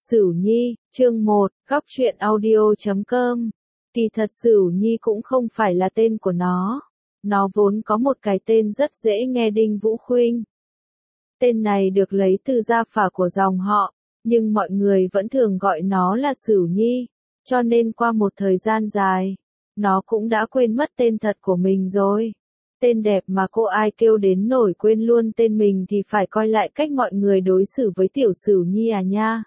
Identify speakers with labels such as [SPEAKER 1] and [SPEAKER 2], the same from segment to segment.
[SPEAKER 1] Sửu Nhi, chương 1, góc truyện audio.com. Kỳ thật Sửu Nhi cũng không phải là tên của nó. Nó vốn có một cái tên rất dễ nghe, Đinh Vũ Khuynh. Tên này được lấy từ gia phả của dòng họ, nhưng mọi người vẫn thường gọi nó là Sửu Nhi, cho nên qua một thời gian dài, nó cũng đã quên mất tên thật của mình rồi. Tên đẹp mà cô ai kêu đến nổi quên luôn tên mình thì phải coi lại cách mọi người đối xử với tiểu Sửu Nhi à nha.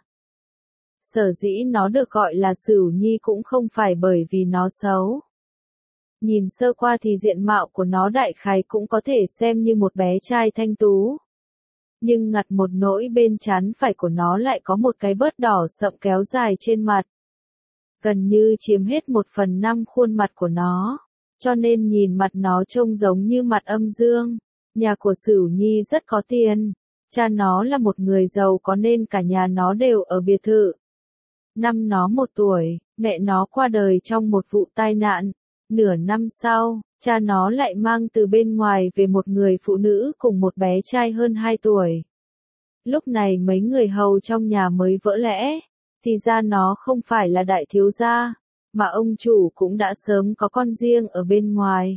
[SPEAKER 1] Sở dĩ nó được gọi là Sửu Nhi cũng không phải bởi vì nó xấu. Nhìn sơ qua thì diện mạo của nó đại khái cũng có thể xem như một bé trai thanh tú. Nhưng ngặt một nỗi bên trán phải của nó lại có một cái bớt đỏ sậm kéo dài trên mặt. Gần như chiếm hết 1/5 khuôn mặt của nó, cho nên nhìn mặt nó trông giống như mặt âm dương. Nhà của Sửu Nhi rất có tiền. Cha nó là một người giàu có nên cả nhà nó đều ở biệt thự. Năm nó 1 tuổi, mẹ nó qua đời trong một vụ tai nạn. Nửa năm sau, cha nó lại mang từ bên ngoài về một người phụ nữ cùng một bé trai hơn 2 tuổi. Lúc này mấy người hầu trong nhà mới vỡ lẽ, thì ra nó không phải là đại thiếu gia, mà ông chủ cũng đã sớm có con riêng ở bên ngoài.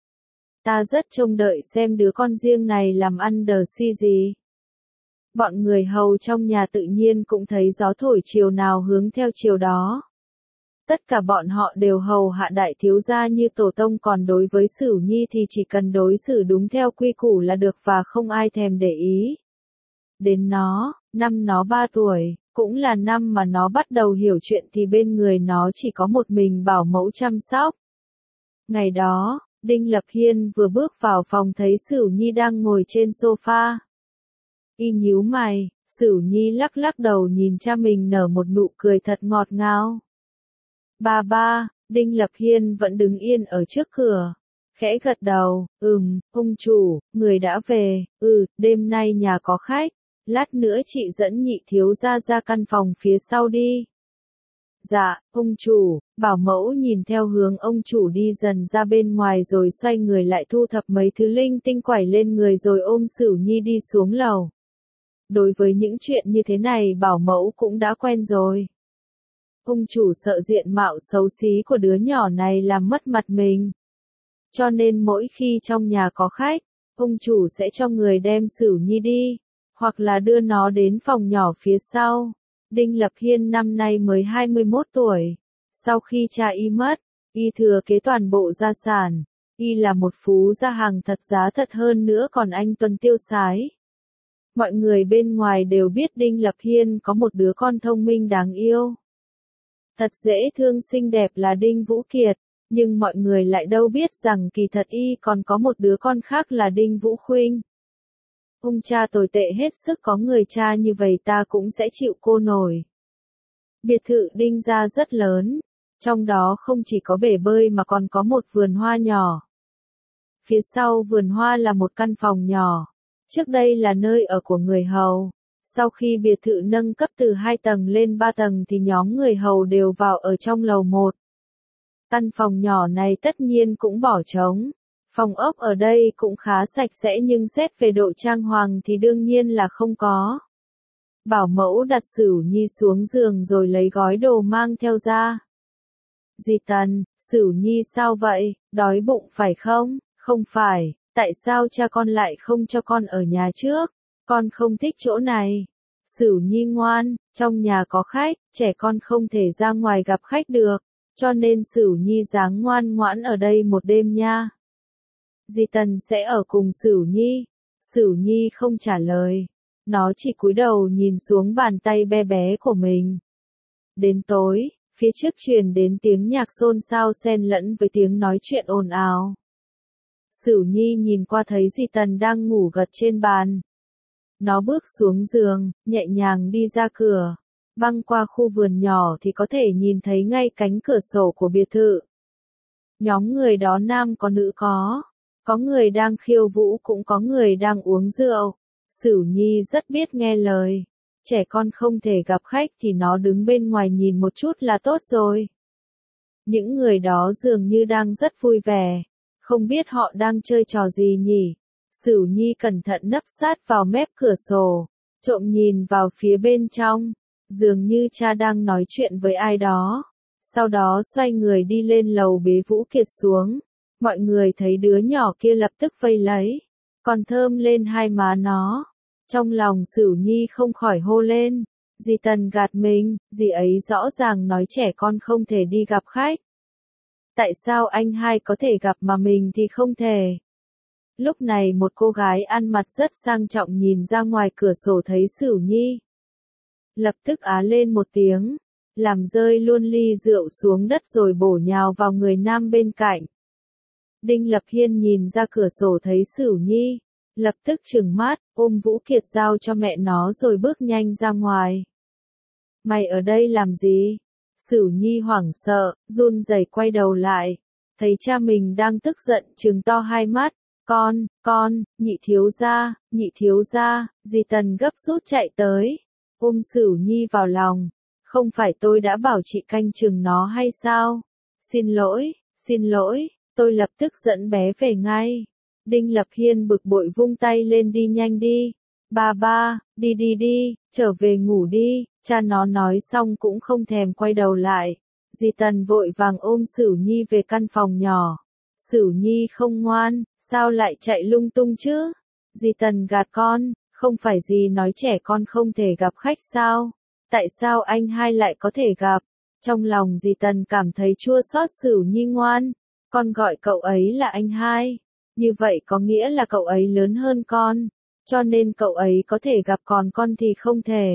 [SPEAKER 1] Ta rất trông đợi xem đứa con riêng này làm ăn đờ si gì. Bọn người hầu trong nhà tự nhiên cũng thấy gió thổi chiều nào hướng theo chiều đó. Tất cả bọn họ đều hầu hạ đại thiếu gia như tổ tông, còn đối với Sửu Nhi thì chỉ cần đối xử đúng theo quy củ là được và không ai thèm để ý. Đến năm nó 3 tuổi, cũng là năm mà nó bắt đầu hiểu chuyện thì bên người nó chỉ có một mình bảo mẫu chăm sóc. Ngày đó, Đinh Lập Hiên vừa bước vào phòng thấy Sửu Nhi đang ngồi trên sofa. Y nhíu mày, Sửu Nhi lắc lắc đầu nhìn cha mình nở một nụ cười thật ngọt ngào. Ba, Đinh Lập Hiên vẫn đứng yên ở trước cửa. Khẽ gật đầu, ông chủ, người đã về, đêm nay nhà có khách, lát nữa chị dẫn nhị thiếu gia ra căn phòng phía sau đi. Dạ, ông chủ. Bảo mẫu nhìn theo hướng ông chủ đi dần ra bên ngoài rồi xoay người lại thu thập mấy thứ linh tinh quẩy lên người rồi ôm Sửu Nhi đi xuống lầu. Đối với những chuyện như thế này bảo mẫu cũng đã quen rồi. Ông chủ sợ diện mạo xấu xí của đứa nhỏ này làm mất mặt mình. Cho nên mỗi khi trong nhà có khách, ông chủ sẽ cho người đem Sửu Nhi đi, hoặc là đưa nó đến phòng nhỏ phía sau. Đinh Lập Hiên năm nay mới 21 tuổi. Sau khi cha y mất, y thừa kế toàn bộ gia sản. Y là một phú gia hàng thật giá thật, hơn nữa còn anh tuần tiêu sái. Mọi người bên ngoài đều biết Đinh Lập Hiên có một đứa con thông minh đáng yêu. Thật dễ thương xinh đẹp là Đinh Vũ Kiệt, nhưng mọi người lại đâu biết rằng kỳ thật y còn có một đứa con khác là Đinh Vũ Khuynh. Ông cha tồi tệ hết sức, có người cha như vậy ta cũng sẽ chịu cô nổi. Biệt thự Đinh gia rất lớn, trong đó không chỉ có bể bơi mà còn có một vườn hoa nhỏ. Phía sau vườn hoa là một căn phòng nhỏ, trước đây là nơi ở của người hầu. Sau khi biệt thự nâng cấp từ 2 tầng lên 3 tầng thì nhóm người hầu đều vào ở trong lầu 1. Căn phòng nhỏ này tất nhiên cũng bỏ trống. Phòng ốc ở đây cũng khá sạch sẽ nhưng xét về độ trang hoàng thì đương nhiên là không có. Bảo mẫu đặt Sửu Nhi xuống giường rồi lấy gói đồ mang theo ra. Dì Tần, Sửu Nhi sao vậy, đói bụng phải không? Không phải, tại sao cha con lại không cho con ở nhà trước? Con không thích chỗ này. Sửu Nhi ngoan, trong nhà có khách, trẻ con không thể ra ngoài gặp khách được, cho nên Sửu Nhi dáng ngoan ngoãn ở đây một đêm nha. Dì Tần sẽ ở cùng Sửu Nhi. Sửu Nhi không trả lời, nó chỉ cúi đầu nhìn xuống bàn tay bé bé của mình. Đến tối, phía trước truyền đến tiếng nhạc xôn xao xen lẫn với tiếng nói chuyện ồn ào. Sửu Nhi nhìn qua thấy dì Tần đang ngủ gật trên bàn. Nó bước xuống giường, nhẹ nhàng đi ra cửa, băng qua khu vườn nhỏ thì có thể nhìn thấy ngay cánh cửa sổ của biệt thự. Nhóm người đó nam có nữ có người đang khiêu vũ cũng có người đang uống rượu. Sửu Nhi rất biết nghe lời, trẻ con không thể gặp khách thì nó đứng bên ngoài nhìn một chút là tốt rồi. Những người đó dường như đang rất vui vẻ, không biết họ đang chơi trò gì nhỉ. Sửu Nhi cẩn thận nấp sát vào mép cửa sổ, trộm nhìn vào phía bên trong. dường như cha đang nói chuyện với ai đó. Sau đó xoay người đi lên lầu bế Vũ Kiệt xuống. Mọi người thấy đứa nhỏ kia lập tức vây lấy, còn thơm lên hai má nó. Trong lòng Sửu Nhi không khỏi hô lên, dì Tần gạt mình, dì ấy rõ ràng nói trẻ con không thể đi gặp khách. Tại sao anh hai có thể gặp mà mình thì không thể? Lúc này một cô gái ăn mặc rất sang trọng nhìn ra ngoài cửa sổ thấy Sửu Nhi. Lập tức á lên một tiếng, làm rơi luôn ly rượu xuống đất rồi bổ nhào vào người nam bên cạnh. Đinh Lập Hiên nhìn ra cửa sổ thấy Sửu Nhi, lập tức trừng mắt, ôm Vũ Kiệt giao cho mẹ nó rồi bước nhanh ra ngoài. Mày ở đây làm gì? Sửu Nhi hoảng sợ, run rẩy quay đầu lại, thấy cha mình đang tức giận trừng to hai mắt. Con, nhị thiếu gia, dì Tần gấp rút chạy tới, ôm Sửu Nhi vào lòng. Không phải tôi đã bảo chị canh chừng nó hay sao? Xin lỗi, tôi lập tức dẫn bé về ngay. Đinh Lập Hiên bực bội vung tay lên đi nhanh đi. Ba, đi, trở về ngủ đi, cha nó nói xong cũng không thèm quay đầu lại. Dì Tần vội vàng ôm Sửu Nhi về căn phòng nhỏ. Sửu Nhi không ngoan, sao lại chạy lung tung chứ? Dì Tần gạt con, không phải dì nói trẻ con không thể gặp khách sao? Tại sao anh hai lại có thể gặp? Trong lòng dì Tần cảm thấy chua xót Sửu Nhi ngoan, con gọi cậu ấy là anh hai. Như vậy có nghĩa là cậu ấy lớn hơn con, cho nên cậu ấy có thể gặp còn con thì không thể.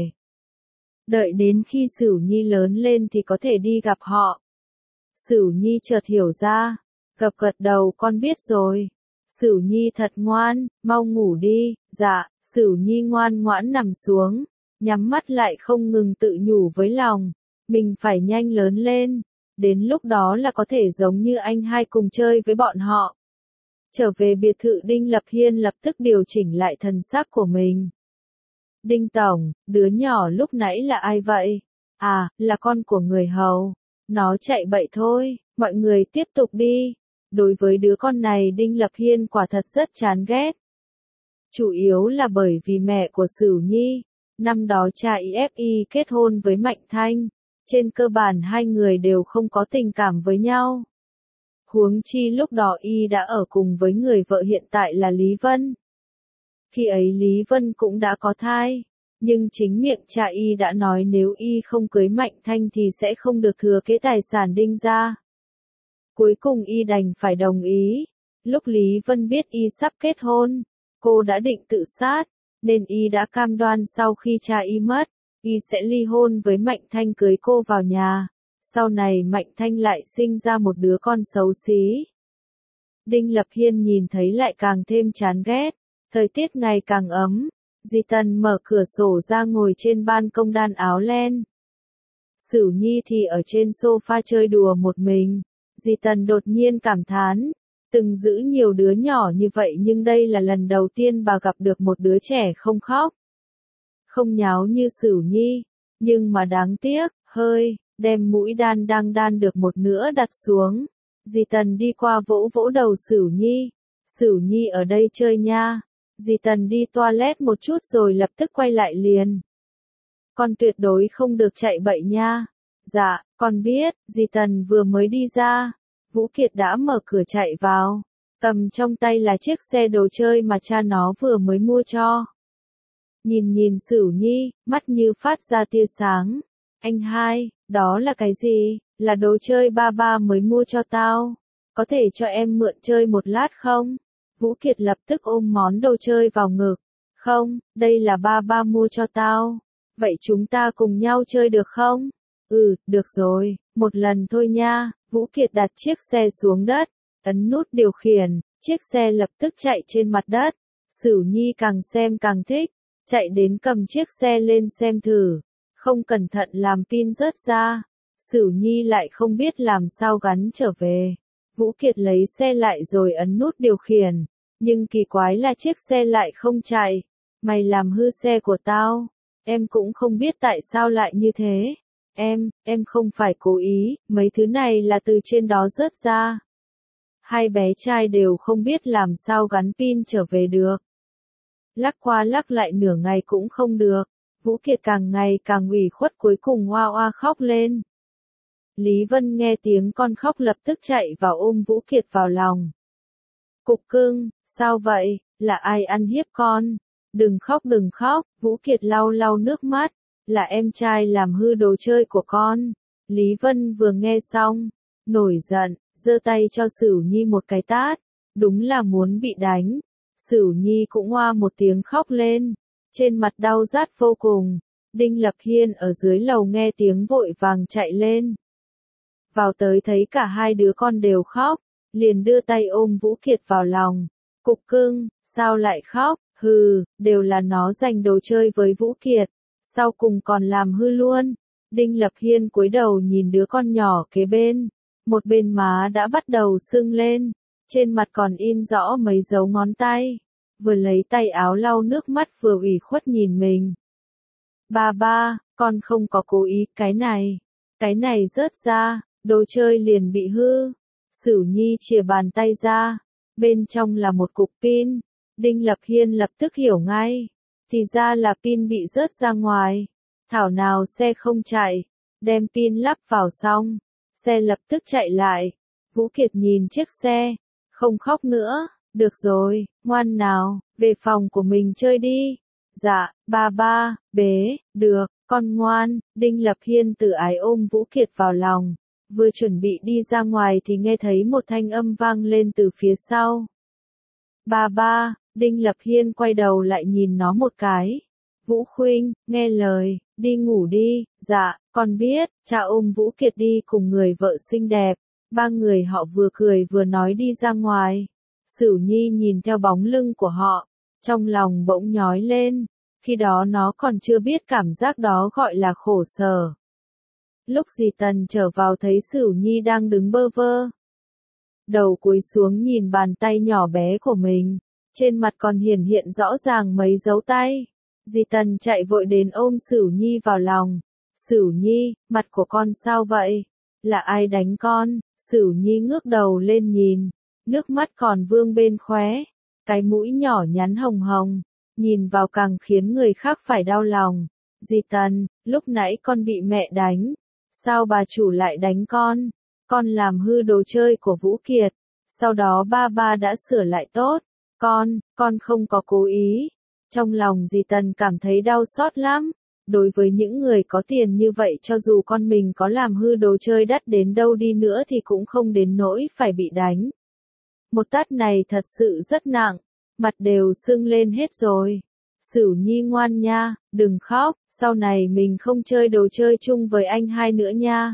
[SPEAKER 1] Đợi đến khi Sửu Nhi lớn lên thì có thể đi gặp họ. Sửu Nhi chợt hiểu ra, gật đầu con biết rồi. Sửu Nhi thật ngoan, mau ngủ đi. Dạ, Sửu Nhi ngoan ngoãn nằm xuống, nhắm mắt lại không ngừng tự nhủ với lòng, mình phải nhanh lớn lên, đến lúc đó là có thể giống như anh hai cùng chơi với bọn họ. Trở về biệt thự Đinh Lập Hiên lập tức điều chỉnh lại thần sắc của mình. Đinh Tổng, đứa nhỏ lúc nãy là ai vậy? À, là con của người hầu. Nó chạy bậy thôi, mọi người tiếp tục đi. Đối với đứa con này Đinh Lập Hiên quả thật rất chán ghét. Chủ yếu là bởi vì mẹ của Sửu Nhi, năm đó cha Y kết hôn với Mạnh Thanh, trên cơ bản hai người đều không có tình cảm với nhau. Huống chi lúc đó Y đã ở cùng với người vợ hiện tại là Lý Vân. Khi ấy Lý Vân cũng đã có thai, nhưng chính miệng cha Y đã nói nếu Y không cưới Mạnh Thanh thì sẽ không được thừa kế tài sản Đinh gia. Cuối cùng Y đành phải đồng ý. Lúc Lý Vân biết Y sắp kết hôn, cô đã định tự sát, nên Y đã cam đoan sau khi cha Y mất, Y sẽ ly hôn với Mạnh Thanh cưới cô vào nhà. Sau này Mạnh Thanh lại sinh ra một đứa con xấu xí. Đinh Lập Hiên nhìn thấy lại càng thêm chán ghét. Thời tiết ngày càng ấm, dì Tần mở cửa sổ ra ngồi trên ban công đan áo len. Sửu Nhi thì ở trên sofa chơi đùa một mình. Dì Tần đột nhiên cảm thán, từng giữ nhiều đứa nhỏ như vậy nhưng đây là lần đầu tiên bà gặp được một đứa trẻ không khóc, không nháo như Sửu Nhi, nhưng mà đáng tiếc, đem mũi đang đan được một nửa đặt xuống. Dì Tần đi qua vỗ vỗ đầu Sửu Nhi. Sửu Nhi ở đây chơi nha. Dì Tần đi toilet một chút rồi lập tức quay lại liền. Con tuyệt đối không được chạy bậy nha. Dạ, con biết. Dì Tần vừa mới đi ra, Vũ Kiệt đã mở cửa chạy vào, cầm trong tay là chiếc xe đồ chơi mà cha nó vừa mới mua cho. Nhìn Sửu Nhi, mắt như phát ra tia sáng. Anh hai, đó là cái gì? Là đồ chơi ba mới mua cho tao. Có thể cho em mượn chơi một lát không? Vũ Kiệt lập tức ôm món đồ chơi vào ngực. Không, đây là ba mua cho tao. Vậy chúng ta cùng nhau chơi được không? Được rồi, một lần thôi nha. Vũ Kiệt đặt chiếc xe xuống đất, ấn nút điều khiển, chiếc xe lập tức chạy trên mặt đất. Sửu Nhi càng xem càng thích, chạy đến cầm chiếc xe lên xem thử. Không cẩn thận làm pin rớt ra. Sửu Nhi lại không biết làm sao gắn trở về. Vũ Kiệt lấy xe lại rồi ấn nút điều khiển. Nhưng kỳ quái là chiếc xe lại không chạy. Mày làm hư xe của tao. Em cũng không biết tại sao lại như thế. Em không phải cố ý, mấy thứ này là từ trên đó rớt ra. Hai bé trai đều không biết làm sao gắn pin trở về được. Lắc qua lắc lại nửa ngày cũng không được. Vũ Kiệt càng ngày càng ủy khuất cuối cùng oa oa khóc lên. Lý Vân nghe tiếng con khóc lập tức chạy vào ôm Vũ Kiệt vào lòng. Cục cưng, sao vậy, là ai ăn hiếp con? Đừng khóc, Vũ Kiệt lau lau nước mắt, là em trai làm hư đồ chơi của con. Lý Vân vừa nghe xong, nổi giận, giơ tay cho Sửu Nhi một cái tát, đúng là muốn bị đánh. Sửu Nhi cũng oa một tiếng khóc lên, trên mặt đau rát vô cùng. Đinh Lập Hiên ở dưới lầu nghe tiếng vội vàng chạy lên. Vào tới thấy cả hai đứa con đều khóc, liền đưa tay ôm Vũ Kiệt vào lòng. Cục cưng, sao lại khóc, hừ, đều là nó giành đồ chơi với Vũ Kiệt, sau cùng còn làm hư luôn. Đinh Lập Hiên cúi đầu nhìn đứa con nhỏ kế bên, một bên má đã bắt đầu sưng lên, trên mặt còn in rõ mấy dấu ngón tay, vừa lấy tay áo lau nước mắt vừa ủy khuất nhìn mình. Ba, con không có cố ý, cái này rớt ra, đồ chơi liền bị hư. Sửu Nhi chìa bàn tay ra, bên trong là một cục pin. Đinh Lập Hiên lập tức hiểu ngay, thì ra là pin bị rớt ra ngoài. Thảo nào xe không chạy, đem pin lắp vào xong, xe lập tức chạy lại. Vũ Kiệt nhìn chiếc xe, không khóc nữa, được rồi, ngoan nào, về phòng của mình chơi đi. Dạ, ba, bế, được, con ngoan. Đinh Lập Hiên tự ái ôm Vũ Kiệt vào lòng, vừa chuẩn bị đi ra ngoài thì nghe thấy một thanh âm vang lên từ phía sau. Ba, Đinh Lập Hiên quay đầu lại nhìn nó một cái. Vũ Khuynh, nghe lời, đi ngủ đi. Dạ, con biết. Cha ôm Vũ Kiệt đi cùng người vợ xinh đẹp. Ba người họ vừa cười vừa nói đi ra ngoài. Sửu Nhi nhìn theo bóng lưng của họ, trong lòng bỗng nhói lên. Khi đó nó còn chưa biết cảm giác đó gọi là khổ sở. Lúc dì Tần trở vào thấy Sửu Nhi đang đứng bơ vơ, đầu cúi xuống nhìn bàn tay nhỏ bé của mình, trên mặt còn hiển hiện rõ ràng mấy dấu tay. Dì Tần chạy vội đến ôm Sửu Nhi vào lòng. Sửu Nhi, mặt của con sao vậy? Là ai đánh con? Sửu Nhi ngước đầu lên nhìn, nước mắt còn vương bên khóe, cái mũi nhỏ nhắn hồng hồng, nhìn vào càng khiến người khác phải đau lòng. Dì Tần, lúc nãy con bị mẹ đánh, sao bà chủ lại đánh con? Con làm hư đồ chơi của Vũ Kiệt, sau đó ba đã sửa lại tốt. Con không có cố ý. Trong lòng dì Tần cảm thấy đau xót lắm. Đối với những người có tiền như vậy, cho dù con mình có làm hư đồ chơi đắt đến đâu đi nữa thì cũng không đến nỗi phải bị đánh. Một tát này thật sự rất nặng, mặt đều sưng lên hết rồi. Sửu Nhi ngoan nha, đừng khóc, sau này mình không chơi đồ chơi chung với anh hai nữa nha.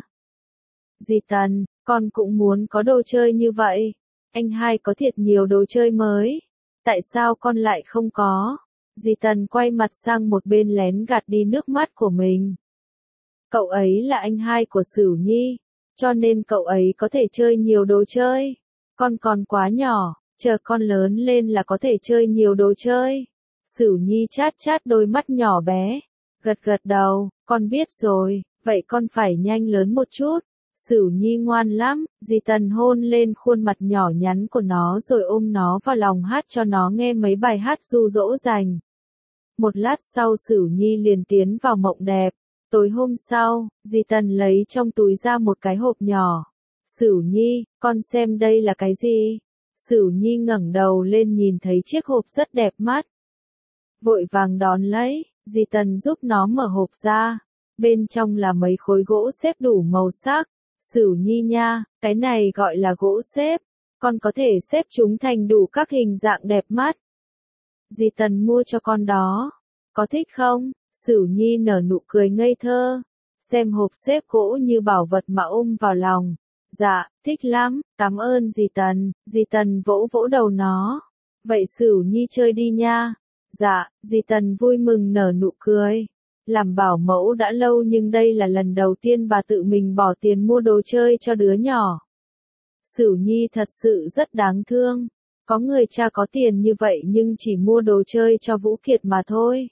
[SPEAKER 1] Dì Tần, con cũng muốn có đồ chơi như vậy. Anh hai có thiệt nhiều đồ chơi mới. Tại sao con lại không có? Dì Tần quay mặt sang một bên lén gạt đi nước mắt của mình. Cậu ấy là anh hai của Sửu Nhi, cho nên cậu ấy có thể chơi nhiều đồ chơi. Con còn quá nhỏ, chờ con lớn lên là có thể chơi nhiều đồ chơi. Sửu Nhi chát chát đôi mắt nhỏ bé, gật đầu, con biết rồi, vậy con phải nhanh lớn một chút. Sửu Nhi ngoan lắm, dì Tần hôn lên khuôn mặt nhỏ nhắn của nó rồi ôm nó vào lòng hát cho nó nghe mấy bài hát ru dỗ dành. Một lát sau Sửu Nhi liền tiến vào mộng đẹp. Tối hôm sau, dì Tần lấy trong túi ra một cái hộp nhỏ. Sửu Nhi, con xem đây là cái gì? Sửu Nhi ngẩng đầu lên nhìn thấy chiếc hộp rất đẹp mắt. Vội vàng đón lấy, dì Tần giúp nó mở hộp ra. Bên trong là mấy khối gỗ xếp đủ màu sắc. Sửu Nhi nha, cái này gọi là gỗ xếp. Con có thể xếp chúng thành đủ các hình dạng đẹp mắt. Dì Tần mua cho con đó. Có thích không? Sửu Nhi nở nụ cười ngây thơ. Xem hộp xếp gỗ như bảo vật mà ôm vào lòng. Dạ, thích lắm, cảm ơn dì Tần. Dì Tần vỗ vỗ đầu nó. Vậy Sửu Nhi chơi đi nha. Dạ, dì Tần vui mừng nở nụ cười. Làm bảo mẫu đã lâu nhưng đây là lần đầu tiên bà tự mình bỏ tiền mua đồ chơi cho đứa nhỏ. Sửu Nhi thật sự rất đáng thương. Có người cha có tiền như vậy nhưng chỉ mua đồ chơi cho Vũ Kiệt mà thôi.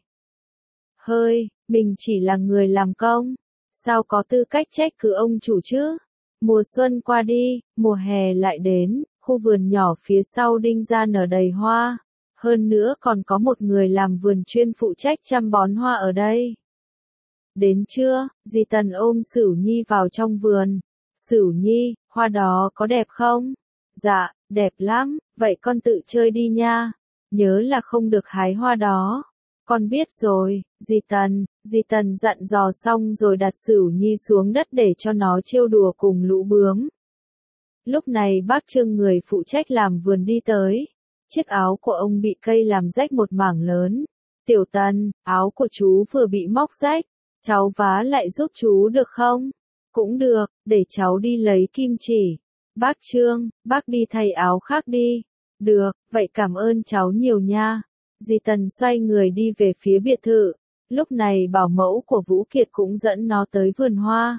[SPEAKER 1] Hơi, mình chỉ là người làm công. Sao có tư cách trách cứ ông chủ chứ? Mùa xuân qua đi, mùa hè lại đến, khu vườn nhỏ phía sau Đinh gia nở đầy hoa. Hơn nữa còn có một người làm vườn chuyên phụ trách chăm bón hoa ở đây. Đến trưa, dì Tần ôm Sửu Nhi vào trong vườn. Sửu Nhi, hoa đó có đẹp không? Dạ, đẹp lắm, vậy con tự chơi đi nha. Nhớ là không được hái hoa đó. Con biết rồi, dì Tần dặn dò xong rồi đặt Sửu Nhi xuống đất để cho nó trêu đùa cùng lũ bướm. Lúc này bác Trương người phụ trách làm vườn đi tới. Chiếc áo của ông bị cây làm rách một mảng lớn. Tiểu Tần, áo của chú vừa bị móc rách. Cháu vá lại giúp chú được không? Cũng được, để cháu đi lấy kim chỉ. Bác Trương, bác đi thay áo khác đi. Được, vậy cảm ơn cháu nhiều nha. Dì Tần xoay người đi về phía biệt thự. Lúc này bảo mẫu của Vũ Kiệt cũng dẫn nó tới vườn hoa.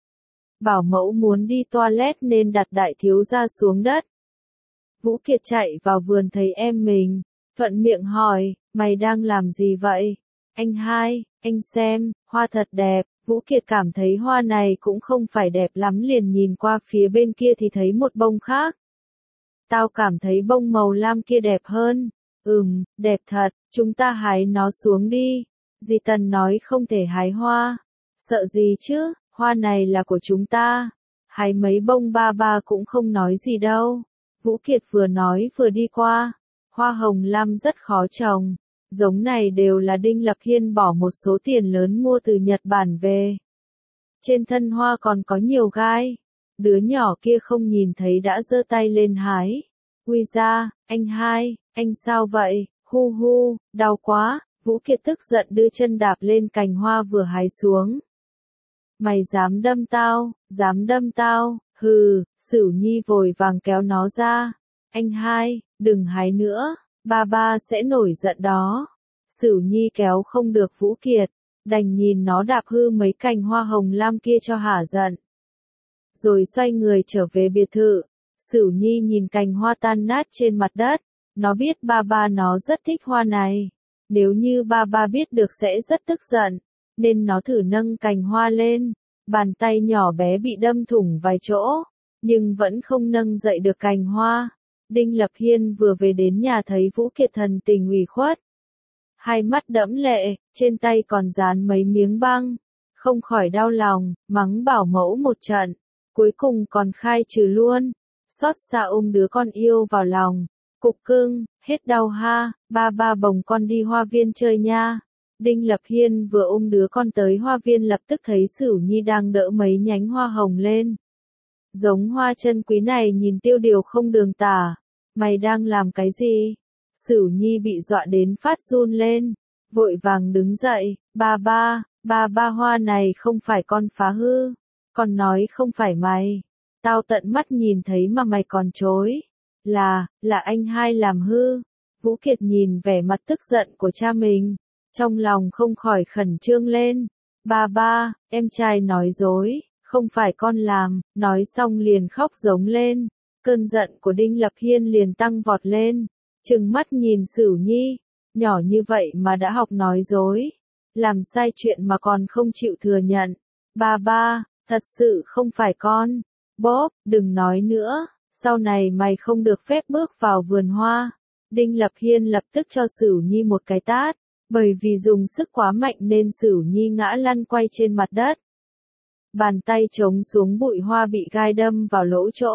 [SPEAKER 1] Bảo mẫu muốn đi toilet nên đặt đại thiếu gia xuống đất. Vũ Kiệt chạy vào vườn thấy em mình, thuận miệng hỏi, mày đang làm gì vậy? Anh hai, anh xem, hoa thật đẹp. Vũ Kiệt cảm thấy hoa này cũng không phải đẹp lắm liền nhìn qua phía bên kia thì thấy một bông khác. Tao cảm thấy bông màu lam kia đẹp hơn. Đẹp thật, chúng ta hái nó xuống đi. Dì Tần nói không thể hái hoa. Sợ gì chứ, hoa này là của chúng ta. Hái mấy bông ba cũng không nói gì đâu. Vũ Kiệt vừa nói vừa đi qua. Hoa hồng lam rất khó trồng. Giống này đều là Đinh Lập Hiên bỏ một số tiền lớn mua từ Nhật Bản về. Trên thân hoa còn có nhiều gai. Đứa nhỏ kia không nhìn thấy đã giơ tay lên hái. Ui da, anh hai, anh sao vậy? Hu hu, đau quá. Vũ Kiệt tức giận đưa chân đạp lên cành hoa vừa hái xuống. Mày dám đâm tao, hừ. Sửu Nhi vội vàng kéo nó ra. Anh hai, đừng hái nữa, ba sẽ nổi giận đó. Sửu Nhi kéo không được Vũ Kiệt, đành nhìn nó đạp hư mấy cành hoa hồng lam kia cho hả giận. Rồi xoay người trở về biệt thự. Sửu Nhi nhìn cành hoa tan nát trên mặt đất, nó biết ba nó rất thích hoa này. Nếu như ba biết được sẽ rất tức giận, nên nó thử nâng cành hoa lên. Bàn tay nhỏ bé bị đâm thủng vài chỗ, nhưng vẫn không nâng dậy được cành hoa. Đinh Lập Hiên vừa về đến nhà thấy Vũ Kiệt thần tình ủy khuất. Hai mắt đẫm lệ, trên tay còn dán mấy miếng băng. Không khỏi đau lòng, mắng bảo mẫu một trận. Cuối cùng còn khai trừ luôn. Xót xa ôm đứa con yêu vào lòng. Cục cưng, hết đau ha, ba bồng con đi hoa viên chơi nha. Đinh Lập Hiên vừa ôm đứa con tới hoa viên lập tức thấy Sửu Nhi đang đỡ mấy nhánh hoa hồng lên. Giống hoa chân quý này nhìn tiêu điều không đường tả. Mày đang làm cái gì? Sửu Nhi bị dọa đến phát run lên. Vội vàng đứng dậy. Ba hoa này không phải con phá hư. Con nói không phải mày. Tao tận mắt nhìn thấy mà mày còn chối. Là anh hai làm hư. Vũ Kiệt nhìn vẻ mặt tức giận của cha mình. Trong lòng không khỏi khẩn trương lên. Ba, em trai nói dối, không phải con làm, nói xong liền khóc giống lên. Cơn giận của Đinh Lập Hiên liền tăng vọt lên. Trừng mắt nhìn Sửu Nhi, nhỏ như vậy mà đã học nói dối. Làm sai chuyện mà còn không chịu thừa nhận. Ba, thật sự không phải con. Bốp, đừng nói nữa, sau này mày không được phép bước vào vườn hoa. Đinh Lập Hiên lập tức cho Sửu Nhi một cái tát. Bởi vì dùng sức quá mạnh nên Sửu Nhi ngã lăn quay trên mặt đất. Bàn tay chống xuống bụi hoa bị gai đâm vào lỗ chỗ.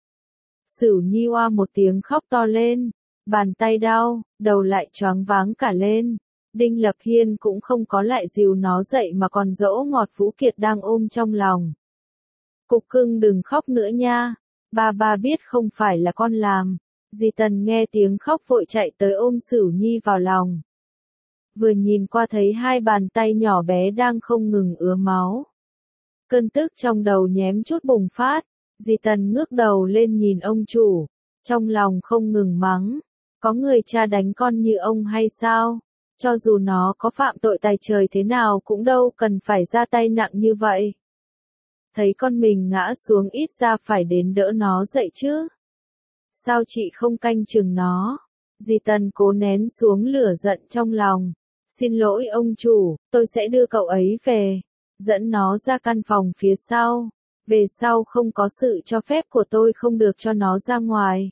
[SPEAKER 1] Sửu Nhi oa một tiếng khóc to lên. Bàn tay đau, đầu lại choáng váng cả lên. Đinh Lập Hiên cũng không có lại dìu nó dậy mà còn dỗ ngọt Vũ Kiệt đang ôm trong lòng. Cục cưng đừng khóc nữa nha. Ba biết không phải là con làm. Dì Tần nghe tiếng khóc vội chạy tới ôm Sửu Nhi vào lòng. Vừa nhìn qua thấy hai bàn tay nhỏ bé đang không ngừng ứa máu. Cơn tức trong đầu nhém chút bùng phát. Dì Tần ngước đầu lên nhìn ông chủ. Trong lòng không ngừng mắng. Có người cha đánh con như ông hay sao? Cho dù nó có phạm tội tày trời thế nào cũng đâu cần phải ra tay nặng như vậy. Thấy con mình ngã xuống ít ra phải đến đỡ nó dậy chứ. Sao chị không canh chừng nó? Dì Tần cố nén xuống lửa giận trong lòng. Xin lỗi ông chủ, tôi sẽ đưa cậu ấy về. Dẫn nó ra căn phòng phía sau. Về sau không có sự cho phép của tôi không được cho nó ra ngoài.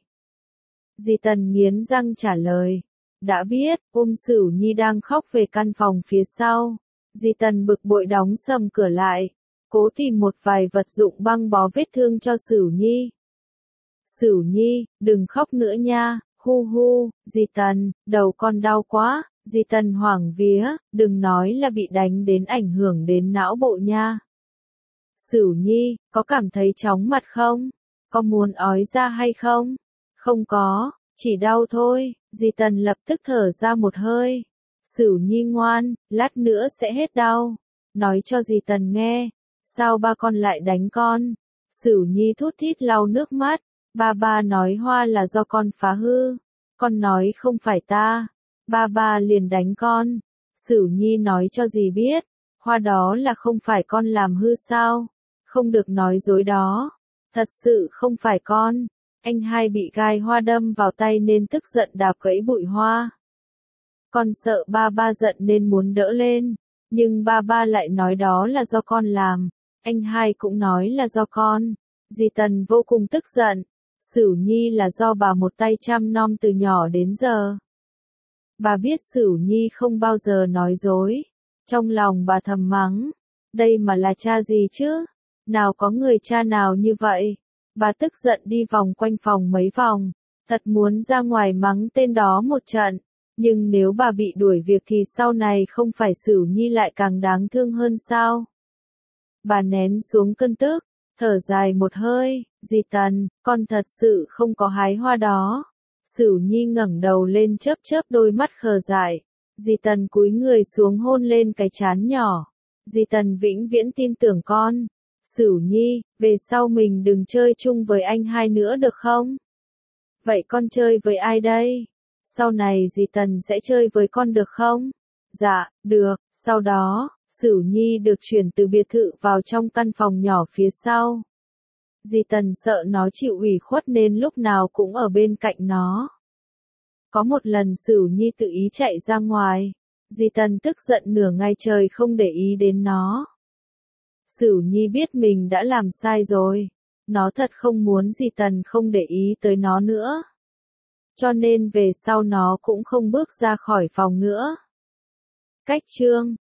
[SPEAKER 1] Dì Tần nghiến răng trả lời. Đã biết, ôm Sửu Nhi đang khóc về căn phòng phía sau. Di Tần bực bội đóng sầm cửa lại, cố tìm một vài vật dụng băng bó vết thương cho Sửu Nhi. Sửu Nhi, đừng khóc nữa nha, hu hu, Di Tần, đầu con đau quá. Di Tần hoảng vía, đừng nói là bị đánh đến ảnh hưởng đến não bộ nha. Sửu Nhi, có cảm thấy chóng mặt không? Có muốn ói ra hay không? Không có, chỉ đau thôi. Di Tần lập tức thở ra một hơi. Sửu Nhi ngoan, lát nữa sẽ hết đau. Nói cho Di Tần nghe, sao ba con lại đánh con? Sửu Nhi thút thít lau nước mắt, ba nói hoa là do con phá hư. Con nói không phải ta. Ba liền đánh con. Sửu Nhi nói cho dì biết, hoa đó là không phải con làm hư sao? Không được nói dối đó. Thật sự không phải con. Anh hai bị gai hoa đâm vào tay nên tức giận đạp gãy bụi hoa. Con sợ ba giận nên muốn đỡ lên, nhưng ba lại nói đó là do con làm. Anh hai cũng nói là do con. Dì Tần vô cùng tức giận. Sửu Nhi là do bà một tay chăm nom từ nhỏ đến giờ. Bà biết Sửu Nhi không bao giờ nói dối. Trong lòng bà thầm mắng, đây mà là cha gì chứ? Nào có người cha nào như vậy? Bà tức giận đi vòng quanh phòng mấy vòng, thật muốn ra ngoài mắng tên đó một trận. Nhưng nếu bà bị đuổi việc thì sau này không phải Sửu Nhi lại càng đáng thương hơn sao? Bà nén xuống cơn tức, thở dài một hơi, Di Tần, con thật sự không có hái hoa đó. Sửu Nhi ngẩng đầu lên chớp chớp đôi mắt khờ dại. Di Tần cúi người xuống hôn lên cái trán nhỏ. Di Tần vĩnh viễn tin tưởng con. Sửu Nhi, về sau mình đừng chơi chung với anh hai nữa được không? Vậy con chơi với ai đây? Sau này Di Tần sẽ chơi với con được không? Dạ, được. Sau đó, Sửu Nhi được chuyển từ biệt thự vào trong căn phòng nhỏ phía sau. Di Tần sợ nó chịu ủy khuất nên lúc nào cũng ở bên cạnh nó. Có một lần Sửu Nhi tự ý chạy ra ngoài. Di Tần tức giận nửa ngày trời không để ý đến nó. Sửu Nhi biết mình đã làm sai rồi. Nó thật không muốn Di Tần không để ý tới nó nữa. Cho nên về sau nó cũng không bước ra khỏi phòng nữa. Cách chương